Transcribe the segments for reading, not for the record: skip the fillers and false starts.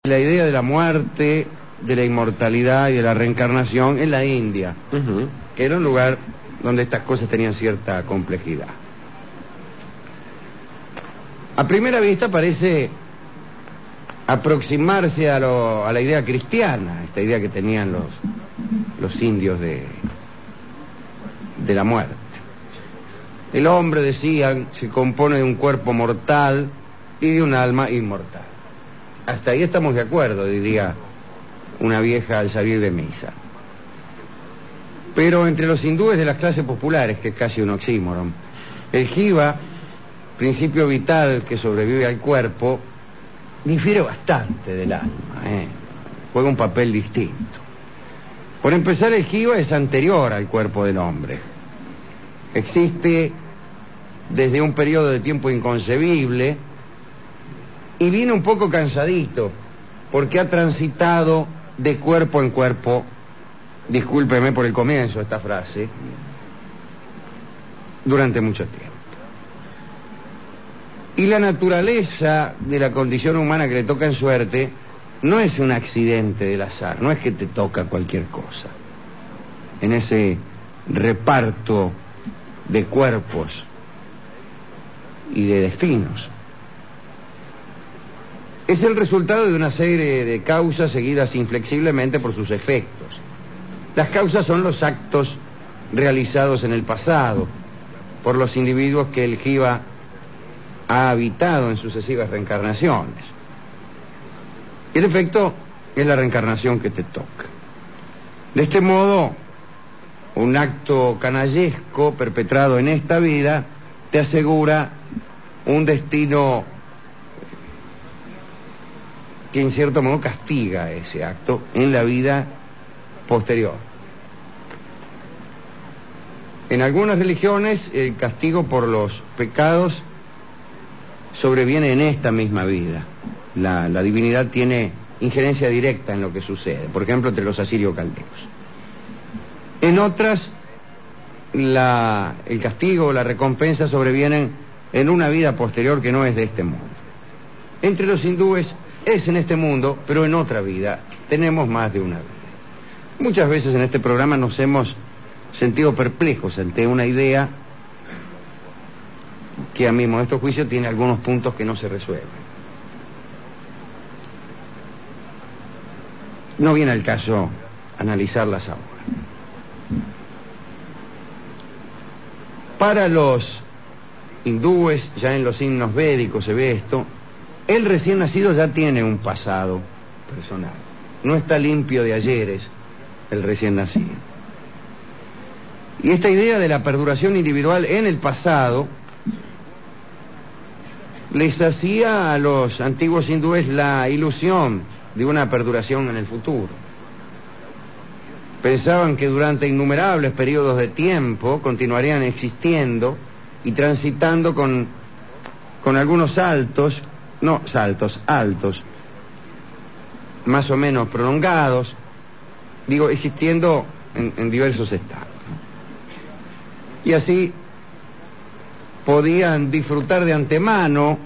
la idea de la muerte, de la inmortalidad y de la reencarnación en la India, que era un lugar donde estas cosas tenían cierta complejidad. A primera vista parece aproximarse a la idea cristiana, esta idea que tenían los indios de la muerte. El hombre, decían, se compone de un cuerpo mortal y de un alma inmortal. Hasta ahí estamos de acuerdo, diría una vieja al salir de misa. Pero entre los hindúes de las clases populares, que es casi un oxímoron, el jiva, principio vital que sobrevive al cuerpo, difiere bastante del alma, juega un papel distinto. Por empezar, el jiva es anterior al cuerpo del hombre. Existe desde un periodo de tiempo inconcebible y viene un poco cansadito porque ha transitado de cuerpo en cuerpo, discúlpeme por el comienzo de esta frase, durante mucho tiempo. Y la naturaleza de la condición humana que le toca en suerte no es un accidente del azar, no es que te toca cualquier cosa. En ese reparto de cuerpos y de destinos, es el resultado de una serie de causas seguidas inflexiblemente por sus efectos. Las causas son los actos realizados en el pasado por los individuos que el jiva ha habitado en sucesivas reencarnaciones. El efecto es la reencarnación que te toca. De este modo, un acto canallesco perpetrado en esta vida te asegura un destino que en cierto modo castiga ese acto en la vida posterior. En algunas religiones el castigo por los pecados sobreviene en esta misma vida. La divinidad tiene injerencia directa en lo que sucede, por ejemplo entre los asirio-caldeos. En otras, el castigo o la recompensa sobrevienen en una vida posterior que no es de este mundo. Entre los hindúes es en este mundo, pero en otra vida. Tenemos más de una vida. Muchas veces en este programa nos hemos sentido perplejos ante una idea que a mi modesto juicio tiene algunos puntos que no se resuelven. No viene al caso analizarlas ahora. Para los hindúes, ya en los himnos védicos se ve esto, el recién nacido ya tiene un pasado personal. No está limpio de ayeres el recién nacido. Y esta idea de la perduración individual en el pasado les hacía a los antiguos hindúes la ilusión de una perduración en el futuro. Pensaban que durante innumerables periodos de tiempo continuarían existiendo y transitando con algunos saltos, altos, más o menos prolongados, existiendo en diversos estados. Y así podían disfrutar de antemano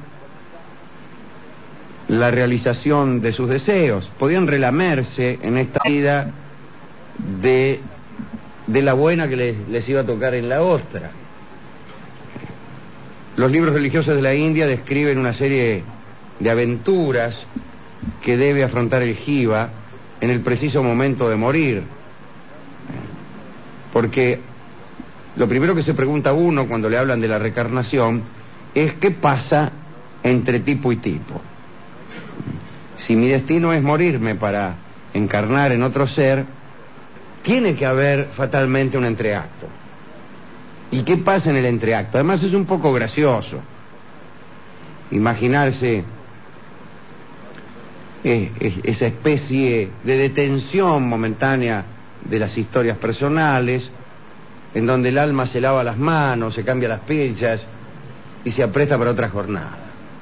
la realización de sus deseos, podían relamerse en esta vida de la buena que les iba a tocar en la otra. Los libros religiosos de la India describen una serie de aventuras que debe afrontar el jiva en el preciso momento de morir. Porque lo primero que se pregunta uno cuando le hablan de la reencarnación es qué pasa entre tipo y tipo. Si mi destino es morirme para encarnar en otro ser, tiene que haber fatalmente un entreacto. ¿Y qué pasa en el entreacto? Además es un poco gracioso imaginarse esa especie de detención momentánea de las historias personales, en donde el alma se lava las manos, se cambia las pechas y se apresta para otra jornada.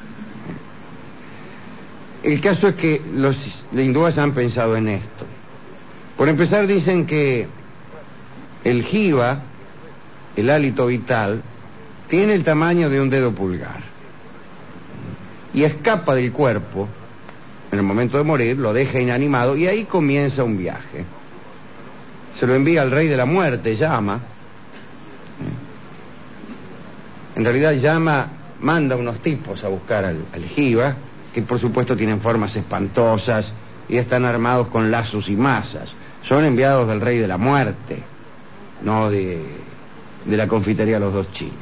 El caso es que los hindúes han pensado en esto. Por empezar, dicen que el jiva, el hálito vital, tiene el tamaño de un dedo pulgar y escapa del cuerpo en el momento de morir, lo deja inanimado y ahí comienza un viaje. Se lo envía al rey de la muerte, Yama. En realidad Yama manda unos tipos a buscar al Jiva, que por supuesto tienen formas espantosas y están armados con lazos y masas. Son enviados del rey de la muerte, no de la confitería Los Dos Chinos.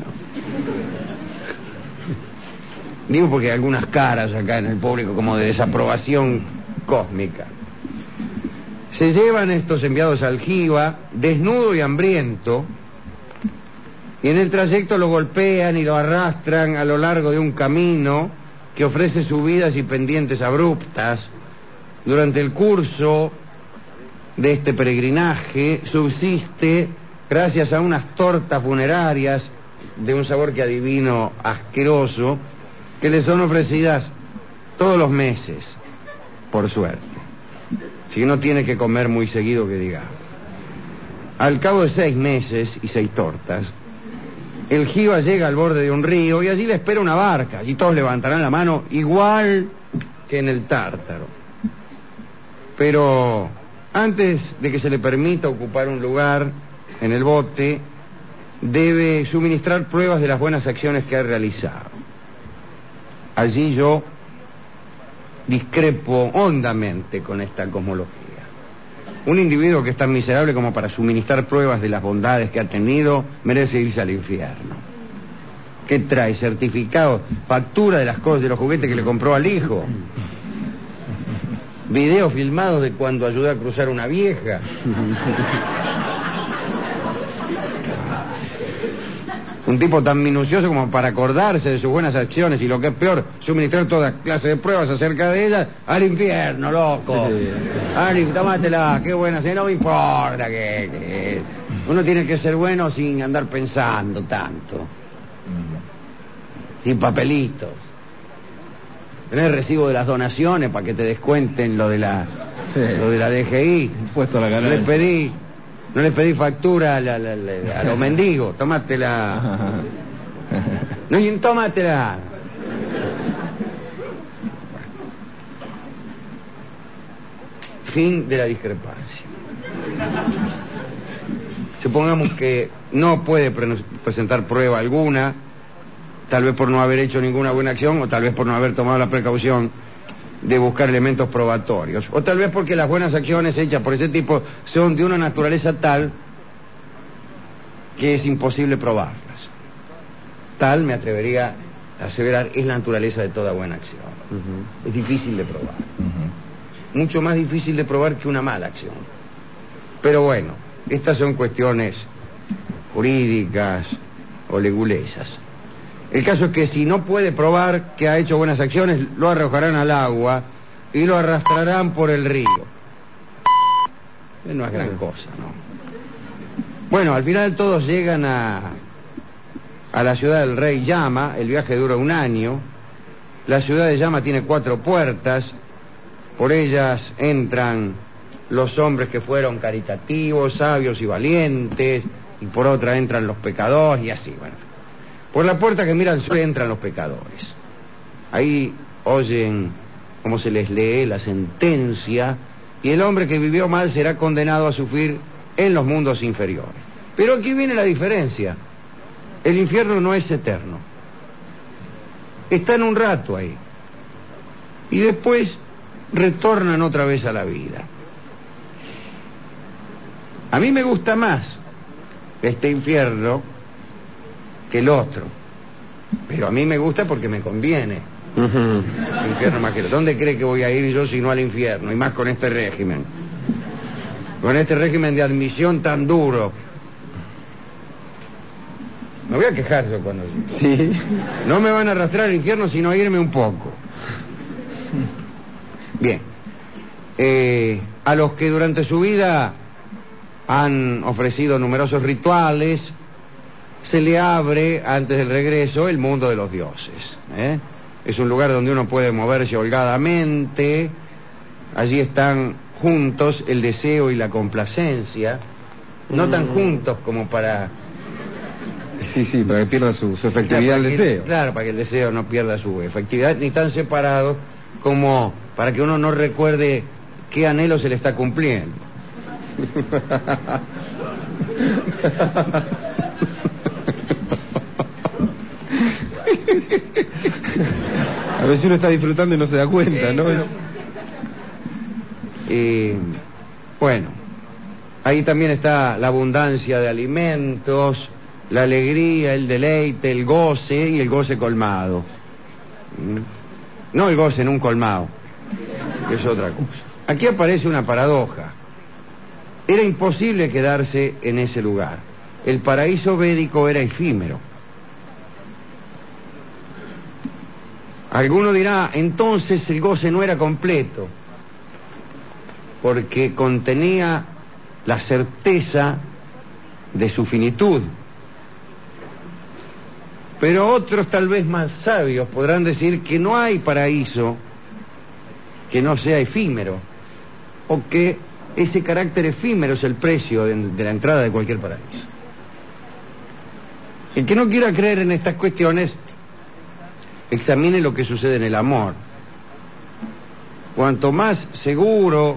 Digo porque hay algunas caras acá en el público como de desaprobación cósmica. Se llevan estos enviados al Jiva, desnudo y hambriento, y en el trayecto lo golpean y lo arrastran a lo largo de un camino que ofrece subidas y pendientes abruptas. Durante el curso de este peregrinaje subsiste gracias a unas tortas funerarias de un sabor que adivino asqueroso, que le son ofrecidas todos los meses, por suerte. Si no tiene que comer muy seguido, que digamos. Al cabo de 6 meses y 6 tortas, el Jiva llega al borde de un río y allí le espera una barca. Allí todos levantarán la mano igual que en el Tártaro. Pero antes de que se le permita ocupar un lugar en el bote, debe suministrar pruebas de las buenas acciones que ha realizado. Allí yo discrepo hondamente con esta cosmología. Un individuo que es tan miserable como para suministrar pruebas de las bondades que ha tenido merece irse al infierno. ¿Qué trae? ¿Certificado? ¿Factura de las cosas, de los juguetes que le compró al hijo? ¿Videos filmados de cuando ayudó a cruzar una vieja? Un tipo tan minucioso como para acordarse de sus buenas acciones y, lo que es peor, suministrar toda clase de pruebas acerca de ellas. Al infierno, loco. Sí. Tómatela, qué buena, si no me importa que... Uno tiene que ser bueno sin andar pensando tanto. Sin papelitos. Tener recibo de las donaciones para que te descuenten lo de la DGI. Impuesto a la ganancia. No le pedí factura a los mendigos. Tómatela. No, tómatela. Fin de la discrepancia. Supongamos que no puede presentar prueba alguna, tal vez por no haber hecho ninguna buena acción, o tal vez por no haber tomado la precaución de buscar elementos probatorios, o tal vez porque las buenas acciones hechas por ese tipo son de una naturaleza tal que es imposible probarlas. Tal, me atrevería a aseverar, es la naturaleza de toda buena acción. Es difícil de probar. Mucho más difícil de probar que una mala acción. Pero bueno, estas son cuestiones jurídicas o legulesas. El caso es que si no puede probar que ha hecho buenas acciones, lo arrojarán al agua y lo arrastrarán por el río. No es gran cosa, ¿no? Bueno, al final todos llegan a la ciudad del rey Yama. El viaje dura 1 año. La ciudad de Yama tiene 4 puertas. Por ellas entran los hombres que fueron caritativos, sabios y valientes, y por otra entran los pecadores y así, bueno. Por la puerta que mira al sur entran los pecadores. Ahí oyen cómo se les lee la sentencia, y el hombre que vivió mal será condenado a sufrir en los mundos inferiores. Pero aquí viene la diferencia. El infierno no es eterno. Están un rato ahí. Y después retornan otra vez a la vida. A mí me gusta más este infierno que el otro, pero a mí me gusta porque me conviene. El infierno más que el otro. ¿Dónde cree que voy a ir yo si no al infierno? Y más con este régimen, de admisión tan duro. Me voy a quejar yo cuando... Sí. No me van a arrastrar al infierno sino a irme un poco. Bien. A los que durante su vida han ofrecido numerosos rituales, se le abre antes del regreso el mundo de los dioses. Es un lugar donde uno puede moverse holgadamente. Allí están juntos el deseo y la complacencia, no tan juntos como para... Sí, para que pierda su efectividad el deseo. Claro, para que el deseo no pierda su efectividad, ni tan separados como para que uno no recuerde qué anhelo se le está cumpliendo. A veces uno está disfrutando y no se da cuenta, ¿no? Bueno, ahí también está la abundancia de alimentos, la alegría, el deleite, el goce y el goce colmado. No el goce en un colmado, que es otra cosa. Aquí aparece una paradoja. Era imposible quedarse en ese lugar. El paraíso védico era efímero. Alguno dirá, entonces el goce no era completo, porque contenía la certeza de su finitud. Pero otros, tal vez más sabios, podrán decir que no hay paraíso que no sea efímero, o que ese carácter efímero es el precio de la entrada de cualquier paraíso. El que no quiera creer en estas cuestiones, examine lo que sucede en el amor. Cuanto más seguro,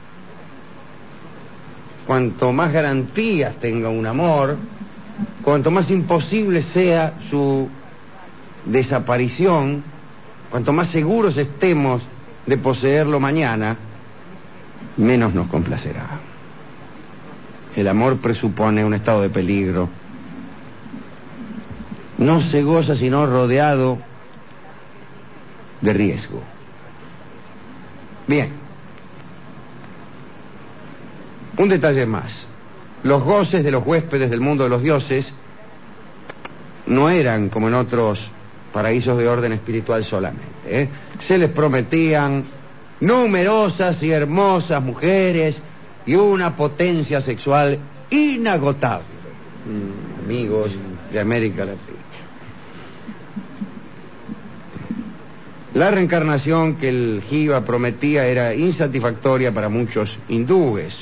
cuanto más garantías tenga un amor, cuanto más imposible sea su desaparición, cuanto más seguros estemos de poseerlo mañana, menos nos complacerá. El amor presupone un estado de peligro. No se goza sino rodeado de riesgo. Bien. Un detalle más. Los goces de los huéspedes del mundo de los dioses no eran como en otros paraísos de orden espiritual solamente, Se les prometían numerosas y hermosas mujeres y una potencia sexual inagotable. Amigos de América Latina. La reencarnación que el Jiva prometía era insatisfactoria para muchos hindúes.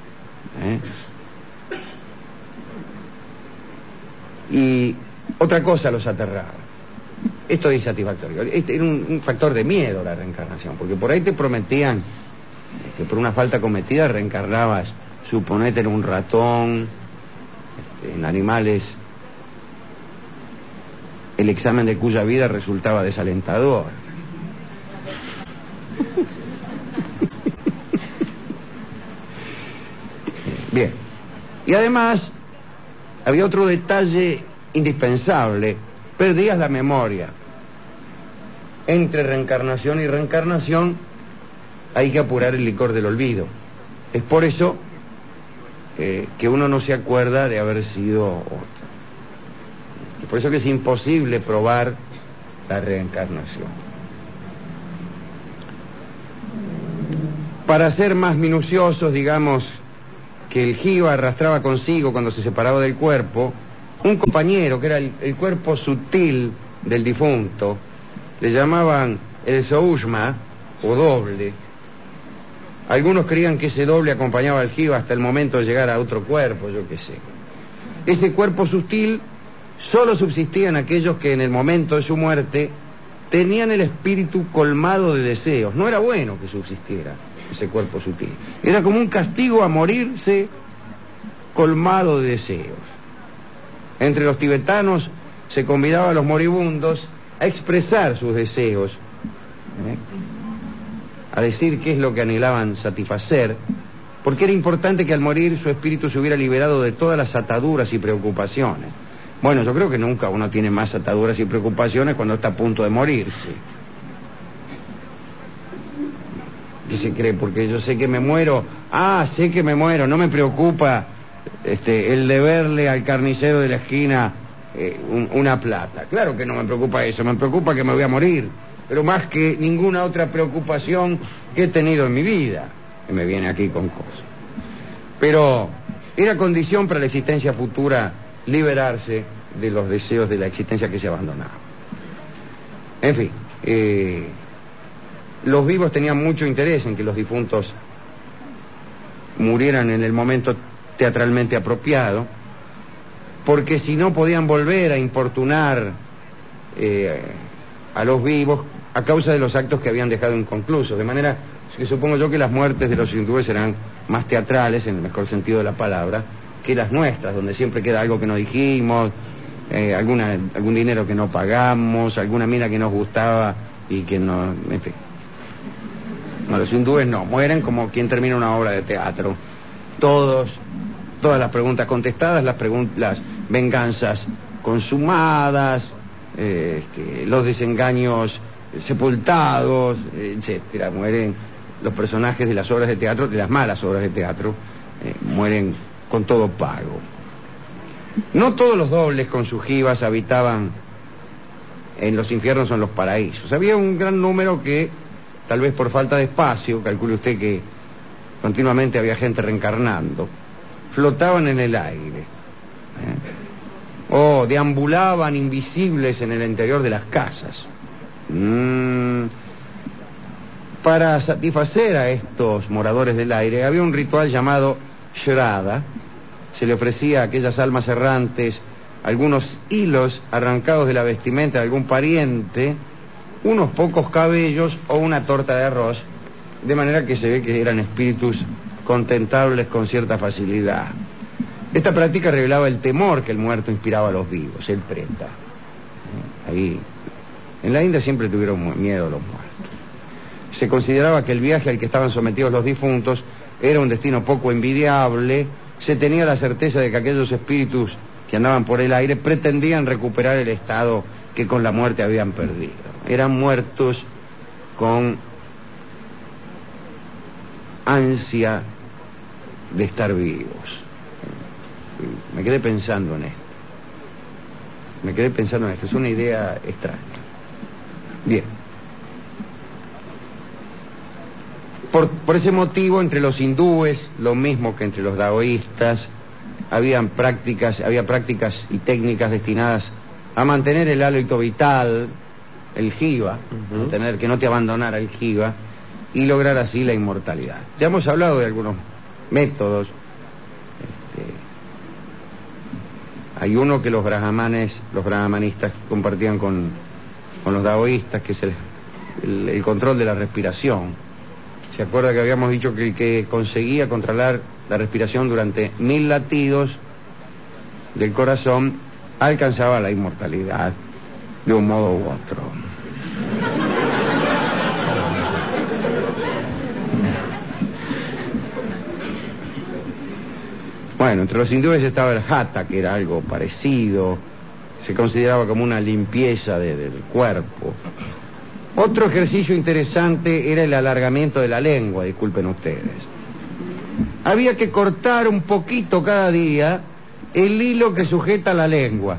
Y otra cosa los aterraba. Esto es insatisfactorio. Era un factor de miedo la reencarnación, porque por ahí te prometían que por una falta cometida reencarnabas, suponete, en un ratón, en animales, el examen de cuya vida resultaba desalentador. Bien. Y además, había otro detalle indispensable. Perdías la memoria. Entre reencarnación y reencarnación hay que apurar el licor del olvido. Es por eso que uno no se acuerda de haber sido otro. Es por eso que es imposible probar la reencarnación. Para ser más minuciosos, digamos que el Jiva arrastraba consigo cuando se separaba del cuerpo un compañero que era el cuerpo sutil del difunto. Le llamaban el Soushma o doble. Algunos creían que ese doble acompañaba al Jiva hasta el momento de llegar a otro cuerpo, yo qué sé. Ese cuerpo sutil solo subsistían aquellos que en el momento de su muerte tenían el espíritu colmado de deseos. No era bueno que subsistiera ese cuerpo sutil. Era como un castigo a morirse colmado de deseos. Entre los tibetanos se convidaba a los moribundos a expresar sus deseos, a decir qué es lo que anhelaban satisfacer, porque era importante que al morir su espíritu se hubiera liberado de todas las ataduras y preocupaciones. Bueno, yo creo que nunca uno tiene más ataduras y preocupaciones cuando está a punto de morirse. ¿Qué se cree? Porque yo sé que me muero. Sé que me muero, no me preocupa el deberle al carnicero de la esquina una plata. Claro que no me preocupa eso, me preocupa que me voy a morir, pero más que ninguna otra preocupación que he tenido en mi vida, que me viene aquí con cosas. Pero era condición para la existencia futura liberarse de los deseos de la existencia que se abandonaba. En fin, los vivos tenían mucho interés en que los difuntos murieran en el momento teatralmente apropiado, porque si no podían volver a importunar a los vivos a causa de los actos que habían dejado inconclusos, de manera que supongo yo que las muertes de los hindúes serán más teatrales, en el mejor sentido de la palabra, que las nuestras, donde siempre queda algo que no dijimos, algún dinero que no pagamos, alguna mina que nos gustaba y que no... En fin. No, los hindúes no, mueren como quien termina una obra de teatro. Todas las preguntas contestadas, las venganzas consumadas, los desengaños sepultados, etcétera. Mueren los personajes de las obras de teatro, de las malas obras de teatro, mueren con todo pago. No todos los dobles con sus jivas habitaban en los infiernos o en los paraísos. Había un gran número que, tal vez por falta de espacio, calcule usted que continuamente había gente reencarnando, flotaban en el aire, o deambulaban invisibles en el interior de las casas. Para satisfacer a estos moradores del aire había un ritual llamado Shraddha. Se le ofrecía a aquellas almas errantes algunos hilos arrancados de la vestimenta de algún pariente, unos pocos cabellos o una torta de arroz, de manera que se ve que eran espíritus contentables con cierta facilidad. Esta práctica revelaba el temor que el muerto inspiraba a los vivos, el preta. Ahí, en la India siempre tuvieron miedo a los muertos. Se consideraba que el viaje al que estaban sometidos los difuntos era un destino poco envidiable. Se tenía la certeza de que aquellos espíritus que andaban por el aire pretendían recuperar el estado que con la muerte habían perdido. Eran muertos con ansia de estar vivos. Me quedé pensando en esto. Es una idea extraña. Bien. Por ese motivo, entre los hindúes, lo mismo que entre los daoístas, había prácticas y técnicas destinadas a mantener el hálito vital, el jiva, que no te abandonara el jiva, y lograr así la inmortalidad. Ya hemos hablado de algunos métodos. Hay uno que los brahmanistas compartían con los daoístas, que es el control de la respiración. ¿Se acuerda que habíamos dicho que el que conseguía controlar la respiración durante 1000 latidos del corazón alcanzaba la inmortalidad de un modo u otro? Bueno, entre los hindúes estaba el hatha, que era algo parecido, se consideraba como una limpieza del cuerpo. Otro ejercicio interesante era el alargamiento de la lengua, disculpen ustedes. Había que cortar un poquito cada día el hilo que sujeta la lengua.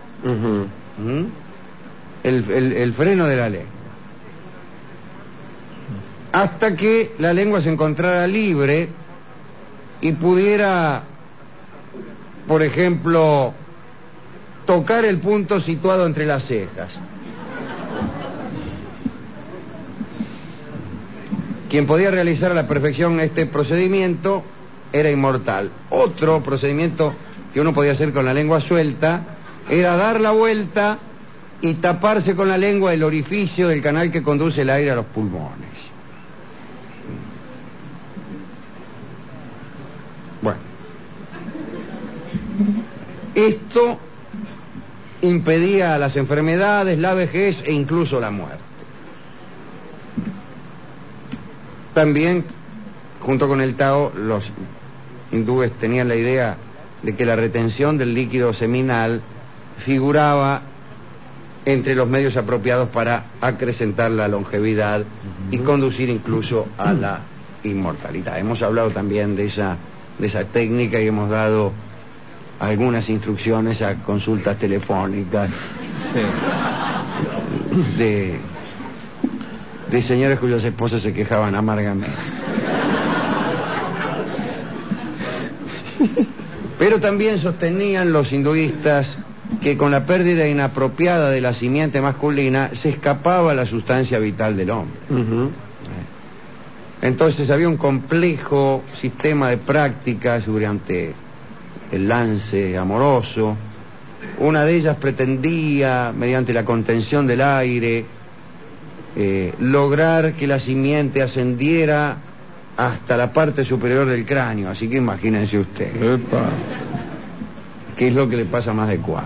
El freno de la lengua. Hasta que la lengua se encontrara libre y pudiera, por ejemplo, tocar el punto situado entre las cejas. Quien podía realizar a la perfección este procedimiento era inmortal. Otro procedimiento que uno podía hacer con la lengua suelta era dar la vuelta y taparse con la lengua el orificio del canal que conduce el aire a los pulmones. Bueno, esto impedía las enfermedades, la vejez e incluso la muerte. También, junto con el Tao, los hindúes tenían la idea de que la retención del líquido seminal figuraba entre los medios apropiados para acrecentar la longevidad y conducir incluso a la inmortalidad. Hemos hablado también de esa técnica y hemos dado algunas instrucciones a consultas telefónicas de señores cuyas esposas se quejaban amargamente. Pero también sostenían los hinduistas que con la pérdida inapropiada de la simiente masculina se escapaba la sustancia vital del hombre. Entonces había un complejo sistema de prácticas durante el lance amoroso. Una de ellas pretendía, mediante la contención del aire, lograr que la simiente ascendiera hasta la parte superior del cráneo, así que imagínense usted. Epa. ¿Qué es lo que le pasa a más de 4?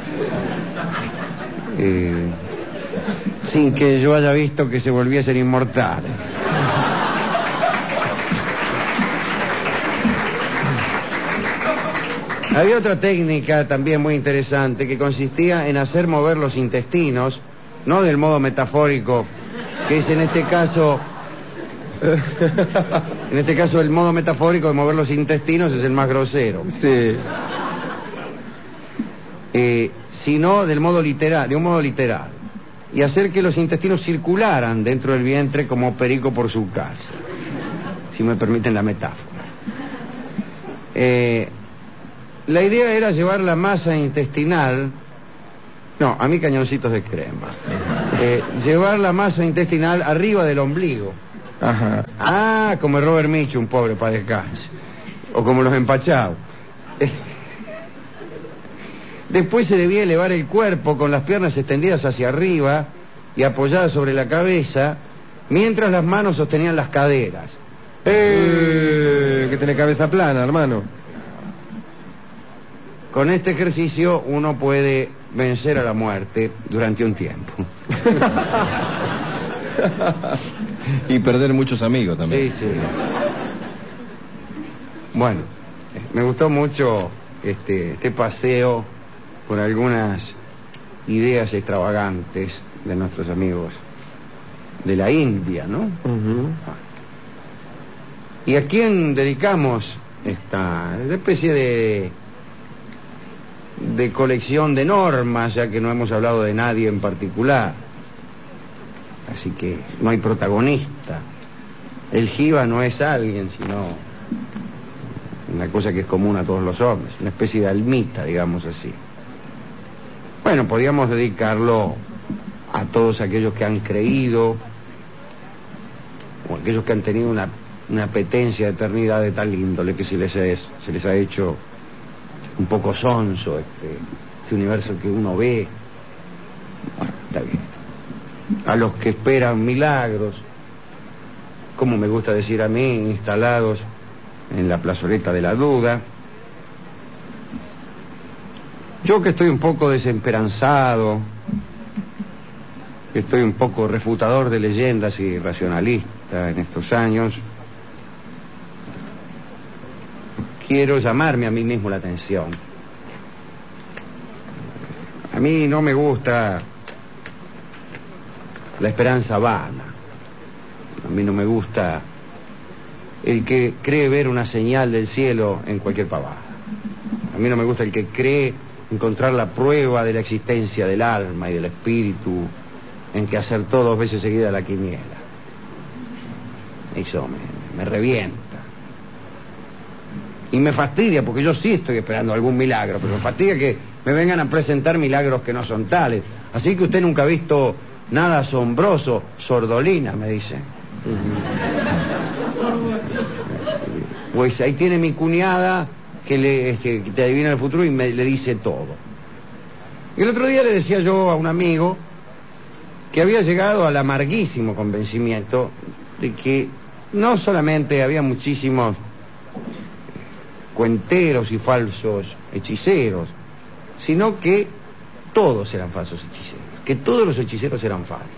Sin que yo haya visto que se volviesen inmortales. Había otra técnica también muy interesante que consistía en hacer mover los intestinos, no del modo metafórico, que es en este caso el modo metafórico de mover los intestinos es el más grosero. Sí. Sino del modo literal, de un modo literal, y hacer que los intestinos circularan dentro del vientre como perico por su casa, si me permiten la metáfora. La idea era llevar la masa intestinal, no, a mí cañoncitos de crema, llevar la masa intestinal arriba del ombligo. Ajá. Ah, como el Robert Mitchum, pobre, para descanse, o como los empachados. Después se debía elevar el cuerpo con las piernas extendidas hacia arriba y apoyadas sobre la cabeza, mientras las manos sostenían las caderas. Que tiene cabeza plana, hermano. Con este ejercicio uno puede vencer a la muerte durante un tiempo. Y perder muchos amigos también. Sí, sí. Bueno, me gustó mucho este paseo por algunas ideas extravagantes de nuestros amigos de la India, ¿no? Uh-huh. ¿Y a quién dedicamos esta especie de colección de normas, ya que no hemos hablado de nadie en particular? Así que no hay protagonista. El jiva no es alguien, sino una cosa que es común a todos los hombres, una especie de almita, digamos así. Bueno, podríamos dedicarlo a todos aquellos que han creído, o aquellos que han tenido una apetencia de eternidad de tal índole que se les ha hecho un poco sonso este universo que uno ve. Bueno, está bien. A los que esperan milagros, como me gusta decir a mí, instalados en la plazoleta de la duda. Yo que estoy un poco desesperanzado, que estoy un poco refutador de leyendas y racionalista en estos años, quiero llamarme a mí mismo la atención. A mí no me gusta la esperanza vana. A mí no me gusta el que cree ver una señal del cielo en cualquier pavada. A mí no me gusta el que cree encontrar la prueba de la existencia del alma y del espíritu en que acertó 2 veces seguida la quiniela. Eso me revienta. Y me fastidia, porque yo sí estoy esperando algún milagro, pero me fastidia que me vengan a presentar milagros que no son tales. Así que usted nunca ha visto nada asombroso. Sordolina, me dice. Pues ahí tiene mi cuñada que te adivina el futuro y le dice todo. Y el otro día le decía yo a un amigo que había llegado al amarguísimo convencimiento de que no solamente había muchísimos cuenteros y falsos hechiceros, sino que todos eran falsos hechiceros, que todos los hechiceros eran falsos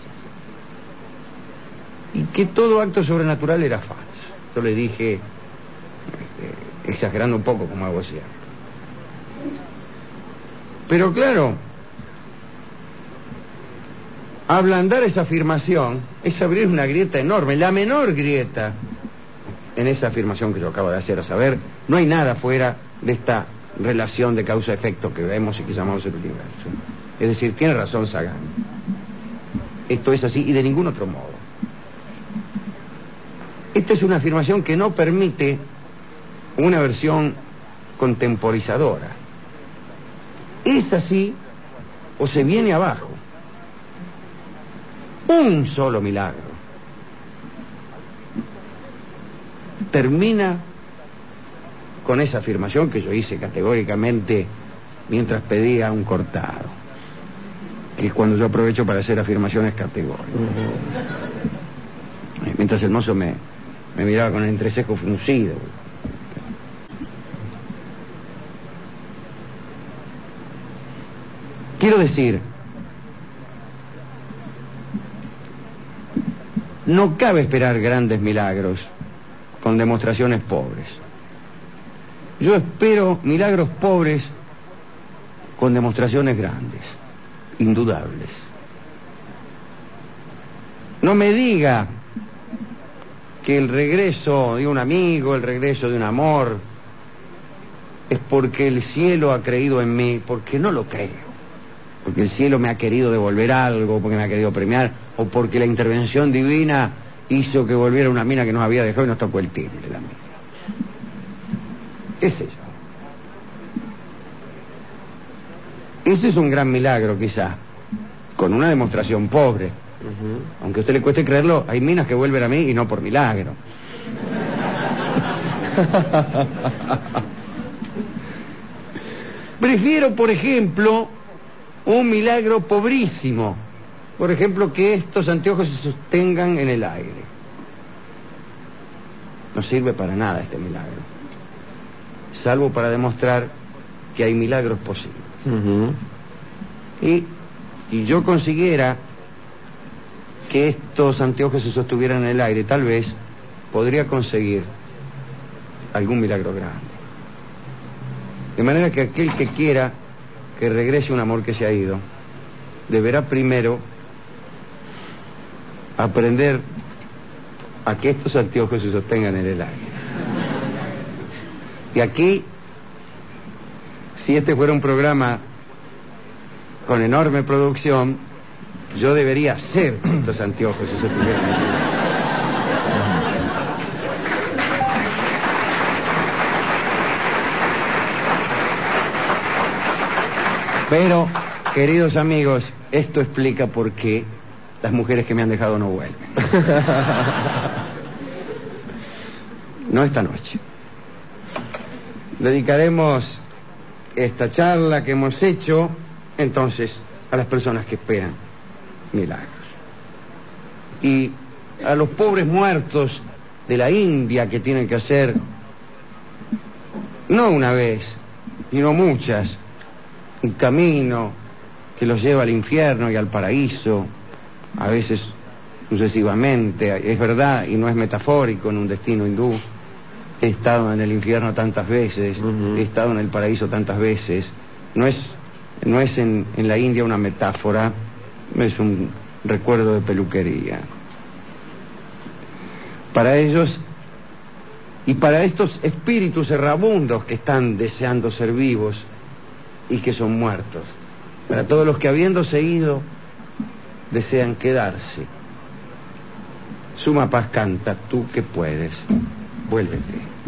y que todo acto sobrenatural era falso. Yo le dije, exagerando un poco como hago siempre. Pero claro, ablandar esa afirmación es abrir una grieta enorme, la menor grieta en esa afirmación que yo acabo de hacer, a saber, no hay nada fuera de esta relación de causa-efecto que vemos y que llamamos el universo. Es decir, tiene razón Sagan. Esto es así y de ningún otro modo. Esta es una afirmación que no permite una versión contemporizadora. Es así o se viene abajo. Un solo milagro termina con esa afirmación que yo hice categóricamente mientras pedía un cortado. que es cuando yo aprovecho para hacer afirmaciones categóricas. Mientras el mozo me miraba con el entrecejo fruncido. Quiero decir, no cabe esperar grandes milagros con demostraciones pobres. Yo espero milagros pobres con demostraciones grandes, indudables. No me diga que el regreso de un amigo, el regreso de un amor, es porque el cielo ha creído en mí, porque no lo creo. Porque el cielo me ha querido devolver algo, porque me ha querido premiar, o porque la intervención divina hizo que volviera una mina que nos había dejado y nos tocó el timbre, la mina. ¿Qué sé yo? Ese es un gran milagro, quizá, con una demostración pobre. Aunque a usted le cueste creerlo, hay minas que vuelven a mí y no por milagro. Prefiero, por ejemplo, un milagro pobrísimo. Por ejemplo, que estos anteojos se sostengan en el aire. No sirve para nada este milagro, salvo para demostrar que hay milagros posibles. Y si yo consiguiera que estos anteojos se sostuvieran en el aire, tal vez podría conseguir algún milagro grande. De manera que aquel que quiera que regrese un amor que se ha ido, deberá primero aprender a que estos anteojos se sostengan en el aire. Y aquí, si este fuera un programa con enorme producción, yo debería hacer que estos anteojos se sostuvieran en el aire. Pero, queridos amigos, esto explica por qué las mujeres que me han dejado no vuelven. No esta noche. Dedicaremos esta charla que hemos hecho, entonces, a las personas que esperan milagros. Y a los pobres muertos de la India que tienen que hacer, no una vez, sino muchas, un camino que los lleva al infierno y al paraíso, a veces sucesivamente. Es verdad y no es metafórico en un destino hindú. He estado en el infierno tantas veces, he estado en el paraíso tantas veces. No es en la India una metáfora, es un recuerdo de peluquería. Para ellos y para estos espíritus errabundos que están deseando ser vivos y que son muertos, para todos los que habiéndose ido desean quedarse, Suma Paz canta: tú que puedes, vuélvete.